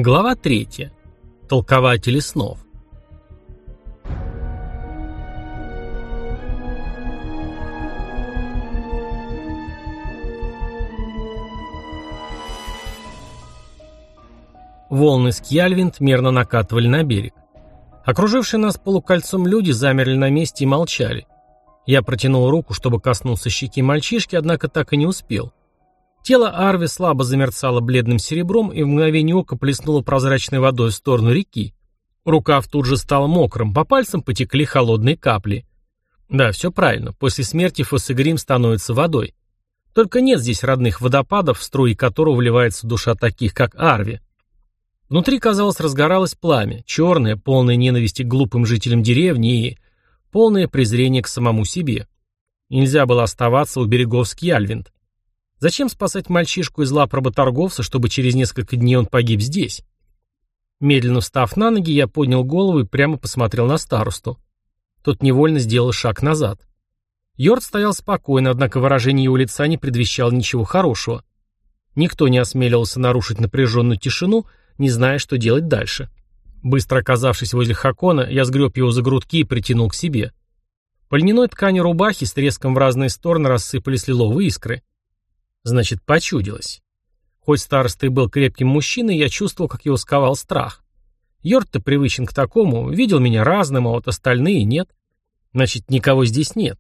Глава 3. Толкователи снов. Волны Скьяльвинд мерно накатывали на берег. Окружившие нас полукольцом люди замерли на месте и молчали. Я протянул руку, чтобы коснуться щеки мальчишки, однако так и не успел. Тело Арви слабо замерцало бледным серебром и в мгновение ока плеснуло прозрачной водой в сторону реки. Рукав тут же стал мокрым, по пальцам потекли холодные капли. Да, все правильно, после смерти Фосигрим становится водой. Только нет здесь родных водопадов, в струи которого вливается душа таких, как Арви. Внутри, казалось, разгоралось пламя, черное, полное ненависти к глупым жителям деревни и полное презрение к самому себе. Нельзя было оставаться у берегов Скьяльвинд. Зачем спасать мальчишку из лап работорговца, чтобы через несколько дней он погиб здесь? Медленно встав на ноги, я поднял голову и прямо посмотрел на старосту. Тот невольно сделал шаг назад. Йорд стоял спокойно, однако выражение его лица не предвещало ничего хорошего. Никто не осмеливался нарушить напряженную тишину, не зная, что делать дальше. Быстро оказавшись возле Хакона, я сгреб его за грудки и притянул к себе. По льняной ткани рубахи с треском в разные стороны рассыпались лиловые искры. Значит, почудилось. Хоть староста и был крепким мужчиной, я чувствовал, как его сковал страх. Йорд-то привычен к такому, видел меня разным, а вот остальные нет. Значит, никого здесь нет.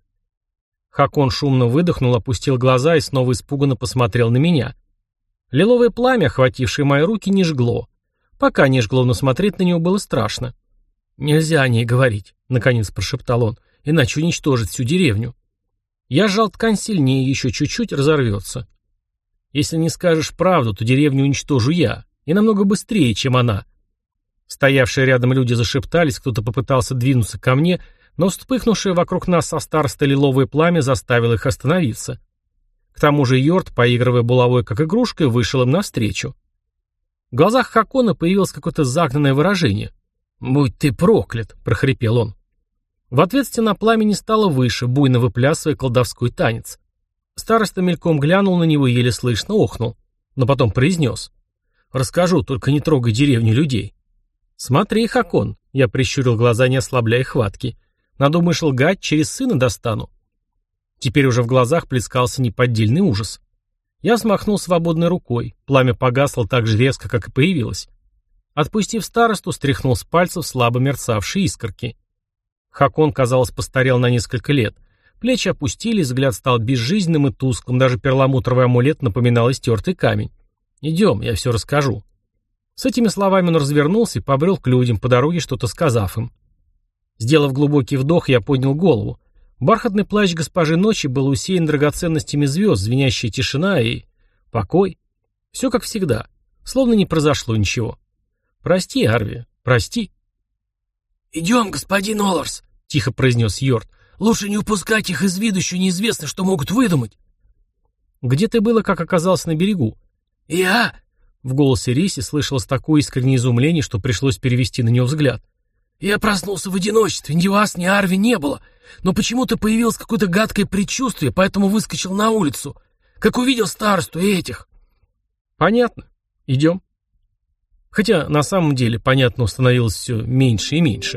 Хакон шумно выдохнул, опустил глаза и снова испуганно посмотрел на меня. Лиловое пламя, охватившее мои руки, не жгло. Пока не жгло, но смотреть на него было страшно. «Нельзя о ней говорить», — наконец прошептал он, — «иначе уничтожит всю деревню». Я сжал ткань сильнее, еще чуть-чуть разорвется. Если не скажешь правду, то деревню уничтожу я, и намного быстрее, чем она. Стоявшие рядом люди зашептались, кто-то попытался двинуться ко мне, но вспыхнувшее вокруг нас со старостой лиловое пламя заставило их остановиться. К тому же Йорд, поигрывая булавой как игрушкой, вышел им навстречу. В глазах Хакона появилось какое-то загнанное выражение. «Будь ты проклят!» — прохрипел он. В ответ стена пламени стала выше, буйно выплясывая колдовской танец. Староста мельком глянул на него и еле слышно охнул, но потом произнес: «Расскажу, только не трогай деревню людей». «Смотри, Хакон», — я прищурил глаза, не ослабляя хватки, — «надумаешь лгать, через сына достану». Теперь уже в глазах плескался неподдельный ужас. Я взмахнул свободной рукой, пламя погасло так же резко, как и появилось. Отпустив старосту, стряхнул с пальцев слабо мерцавшие искорки. Хакон, казалось, постарел на несколько лет. Плечи опустились, взгляд стал безжизненным и тусклым, даже перламутровый амулет напоминал истертый камень. «Идем, я все расскажу». С этими словами он развернулся и побрел к людям, по дороге что-то сказав им. Сделав глубокий вдох, я поднял голову. Бархатный плащ госпожи Ночи был усеян драгоценностями звезд, звенящая тишина и покой. Все как всегда, словно не произошло ничего. «Прости, Арви, прости». «Идем, господин Оларс», — тихо произнес Йорд. «Лучше не упускать их из виду, еще неизвестно, что могут выдумать». «Где ты было, как оказался на берегу?» «Я?» — в голосе Риси слышалось такое искреннее изумление, что пришлось перевести на него взгляд. «Я проснулся в одиночестве, ни вас, ни Арви не было, но почему-то появилось какое-то гадкое предчувствие, поэтому выскочил на улицу, как увидел старосту и этих». «Понятно. Идем». Хотя на самом деле понятно становилось все меньше и меньше.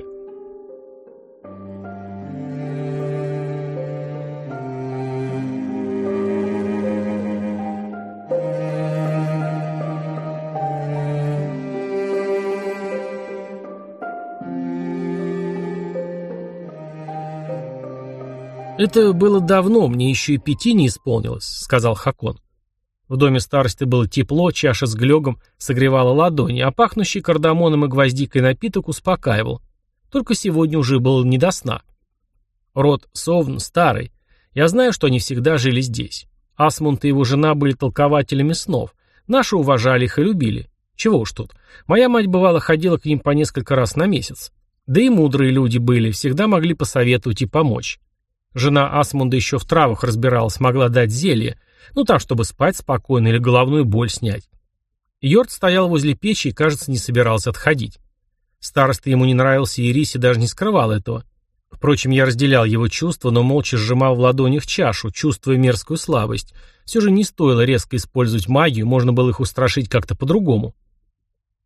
«Это было давно, мне еще и 5 не исполнилось», — сказал Хакон. В доме старосты было тепло, чаша с глёгом согревала ладони, а пахнущий кардамоном и гвоздикой напиток успокаивал. Только сегодня уже было не до сна. Род Совн старый. Я знаю, что они всегда жили здесь. Асмунд и его жена были толкователями снов. Наши уважали их и любили. Чего уж тут. Моя мать бывало ходила к ним по несколько раз на месяц. Да и мудрые люди были, всегда могли посоветовать и помочь. Жена Асмунда еще в травах разбиралась, могла дать зелье, ну так, чтобы спать спокойно или головную боль снять. Йорд стоял возле печи и, кажется, не собирался отходить. Староста ему не нравился, и Риси даже не скрывал этого. Впрочем, я разделял его чувства, но молча сжимал в ладонях чашу, чувствуя мерзкую слабость. Все же не стоило резко использовать магию, можно было их устрашить как-то по-другому.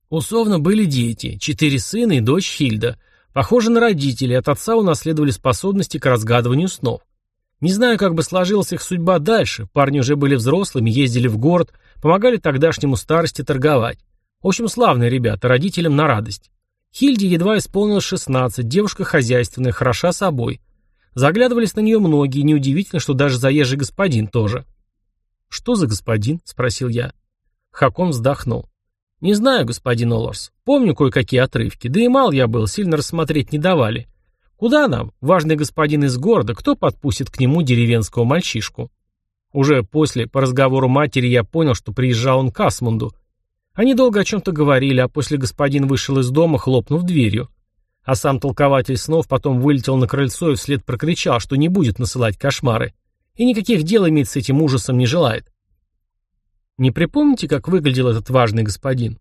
Условно были дети, 4 сына и дочь Хильда. Похожи на родителей, от отца унаследовали способности к разгадыванию снов. Не знаю, как бы сложилась их судьба дальше. Парни уже были взрослыми, ездили в город, помогали тогдашнему старости торговать. В общем, славные ребята, родителям на радость. Хильде едва исполнилось 16, девушка хозяйственная, хороша собой. Заглядывались на нее многие, неудивительно, что даже заезжий господин тоже. «Что за господин?» — спросил я. Хакон вздохнул. «Не знаю, господин Оларс. Помню кое-какие отрывки. Да и мал я был, сильно рассмотреть не давали. Куда нам? Важный господин из города, кто подпустит к нему деревенского мальчишку?» Уже после, по разговору матери, я понял, что приезжал он к Асмунду. Они долго о чем-то говорили, а после господин вышел из дома, хлопнув дверью. А сам толкователь снов потом вылетел на крыльцо и вслед прокричал, что не будет насылать кошмары. И никаких дел иметь с этим ужасом не желает. Не припомните, как выглядел этот важный господин?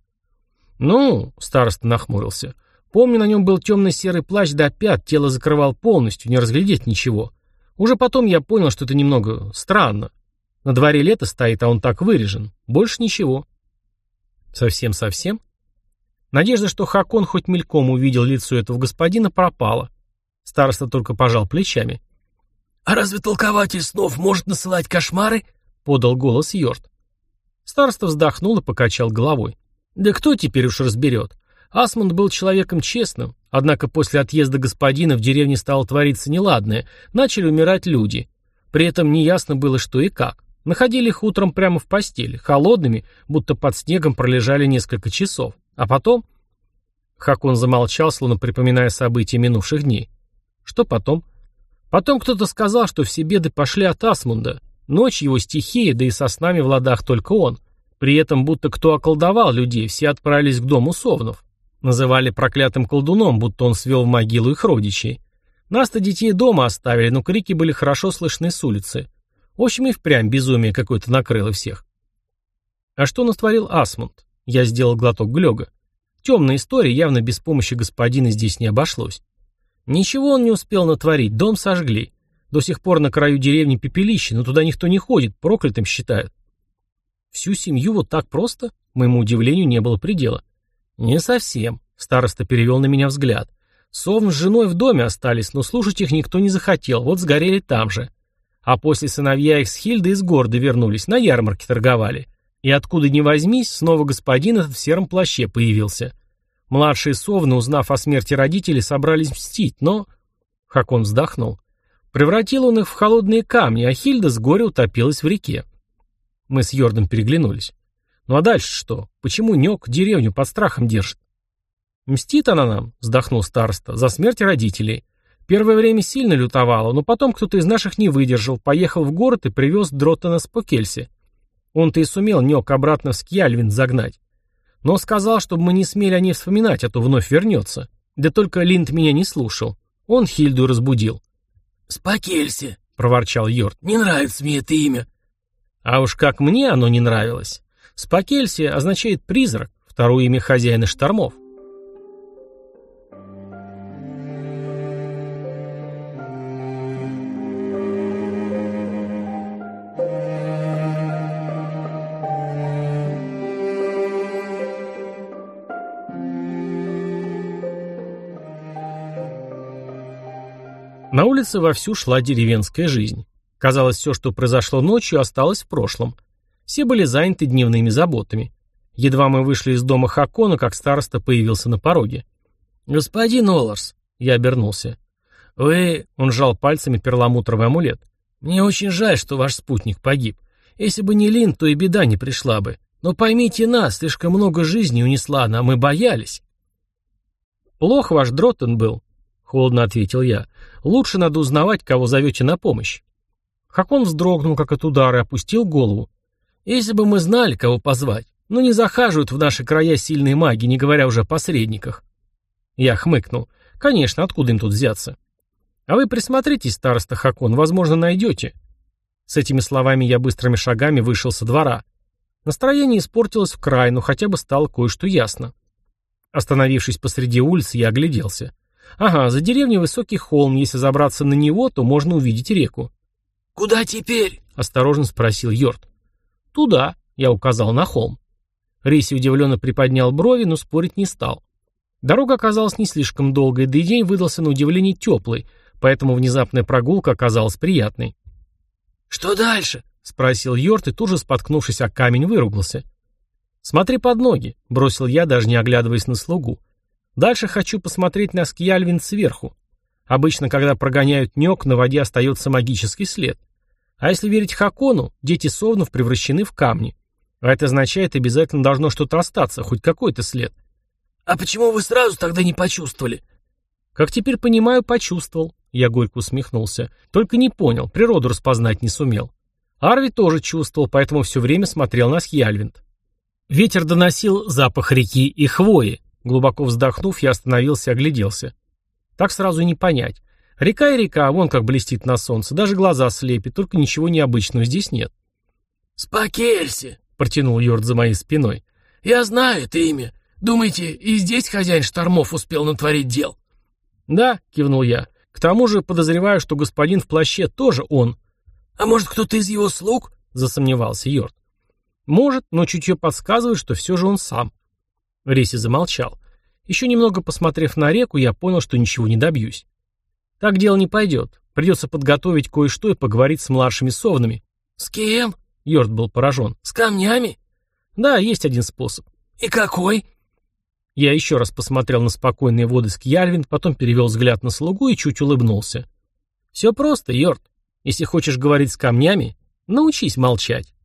Ну, староста нахмурился. Помню, на нем был темно-серый плащ до пят, тело закрывал полностью, не разглядеть ничего. Уже потом я понял, что это немного странно. На дворе лето стоит, а он так вырежен. Больше ничего. Совсем-совсем? Надежда, что Хакон хоть мельком увидел лицо этого господина, пропала. Староста только пожал плечами. «А разве толкователь снов может насылать кошмары?» — подал голос Йорт. Староста вздохнул и покачал головой. Да кто теперь уж разберет? Асмунд был человеком честным, однако после отъезда господина в деревне стало твориться неладное, начали умирать люди. При этом неясно было, что и как. Находили их утром прямо в постели, холодными, будто под снегом пролежали несколько часов. А потом... Хакон замолчал, словно припоминая события минувших дней. Что потом? Потом кто-то сказал, что все беды пошли от Асмунда. Ночь его стихия, да и со снами в ладах только он. При этом будто кто околдовал людей, все отправились к дому совнов. Называли проклятым колдуном, будто он свел в могилу их родичей. Нас-то детей дома оставили, но крики были хорошо слышны с улицы. В общем, и впрямь безумие какое-то накрыло всех. А что натворил Асмунд? Я сделал глоток глёга. Темная история, явно без помощи господина здесь не обошлось. Ничего он не успел натворить, дом сожгли. До сих пор на краю деревни пепелище, но туда никто не ходит, проклятым считают. Всю семью вот так просто? Моему удивлению не было предела. Не совсем. Староста перевел на меня взгляд. Совн с женой в доме остались, но слушать их никто не захотел, вот сгорели там же. А после сыновья их с Хильдой из города вернулись, на ярмарке торговали. И откуда ни возьмись, снова господин этот в сером плаще появился. Младшие совны, узнав о смерти родителей, собрались мстить, но... Хакон вздохнул. Превратил он их в холодные камни, а Хильда с горя утопилась в реке. Мы с Йордом переглянулись. Ну а дальше что? Почему Нёк деревню под страхом держит? Мстит она нам, вздохнул староста, за смерть родителей. Первое время сильно лютовала, но потом кто-то из наших не выдержал, поехал в город и привез Дроттена с Покельси. Он-то и сумел Нёк обратно в Скьяльвин загнать. Но сказал, чтобы мы не смели о ней вспоминать, а то вновь вернется. Да только Линд меня не слушал. Он Хильду разбудил. «Спокелься», — проворчал Йорд. «Не нравится мне это имя». А уж как мне оно не нравилось. Спокелься означает призрак, второе имя хозяина штормов. На улице вовсю шла деревенская жизнь. Казалось, все, что произошло ночью, осталось в прошлом. Все были заняты дневными заботами. Едва мы вышли из дома Хакона, как староста появился на пороге. «Господин Оларс», — я обернулся. «Вы...» — он сжал пальцами перламутровый амулет. «Мне очень жаль, что ваш спутник погиб. Если бы не Лин, то и беда не пришла бы. Но поймите нас, слишком много жизней унесла она, мы боялись». «Плох ваш Дроттен был», — холодно ответил я. «Лучше надо узнавать, кого зовете на помощь». Хакон вздрогнул, как от удара, и опустил голову. «Если бы мы знали, кого позвать. Но не захаживают в наши края сильные маги, не говоря уже о посредниках». Я хмыкнул. «Конечно, откуда им тут взяться?» «А вы присмотритесь, староста Хакон, возможно, найдете». С этими словами я быстрыми шагами вышел со двора. Настроение испортилось вкрай, но хотя бы стало кое-что ясно. Остановившись посреди улицы, я огляделся. Ага, за деревней высокий холм, если забраться на него, то можно увидеть реку. «Куда теперь?» — осторожно спросил Йорд. «Туда», — я указал на холм. Риси удивленно приподнял брови, но спорить не стал. Дорога оказалась не слишком долгой, да и день выдался на удивление теплый, поэтому внезапная прогулка оказалась приятной. «Что дальше?» — спросил Йорт и тут же, споткнувшись о камень, выругался. «Смотри под ноги», — бросил я, даже не оглядываясь на слугу. «Дальше хочу посмотреть на Скьяльвинд сверху. Обычно, когда прогоняют Нёк, на воде остается магический след. А если верить Хакону, дети совнов превращены в камни. А это означает, обязательно должно что-то остаться, хоть какой-то след». «А почему вы сразу тогда не почувствовали?» «Как теперь понимаю, почувствовал», — я горько усмехнулся. «Только не понял, природу распознать не сумел. Арви тоже чувствовал, поэтому все время смотрел на Скьяльвинд. Ветер доносил запах реки и хвои. Глубоко вздохнув, я остановился и огляделся. Так сразу и не понять. Река и река, вон как блестит на солнце, даже глаза слепит, только ничего необычного здесь нет». «Спакельси», — протянул Йорд за моей спиной. «Я знаю это имя. Думаете, и здесь хозяин штормов успел натворить дел?» «Да», — кивнул я. «К тому же подозреваю, что господин в плаще тоже он». «А может, кто-то из его слуг?» — засомневался Йорд. «Может, но чутье подсказывает, что все же он сам». Риси замолчал. Еще немного посмотрев на реку, я понял, что ничего не добьюсь. Так дело не пойдет. Придется подготовить кое-что и поговорить с младшими совнами. «С кем?» — Йорд был поражен. «С камнями?» «Да, есть один способ». «И какой?» Я еще раз посмотрел на спокойные воды Скьяльвинд, потом перевел взгляд на слугу и чуть улыбнулся. «Все просто, Йорд. Если хочешь говорить с камнями, научись молчать».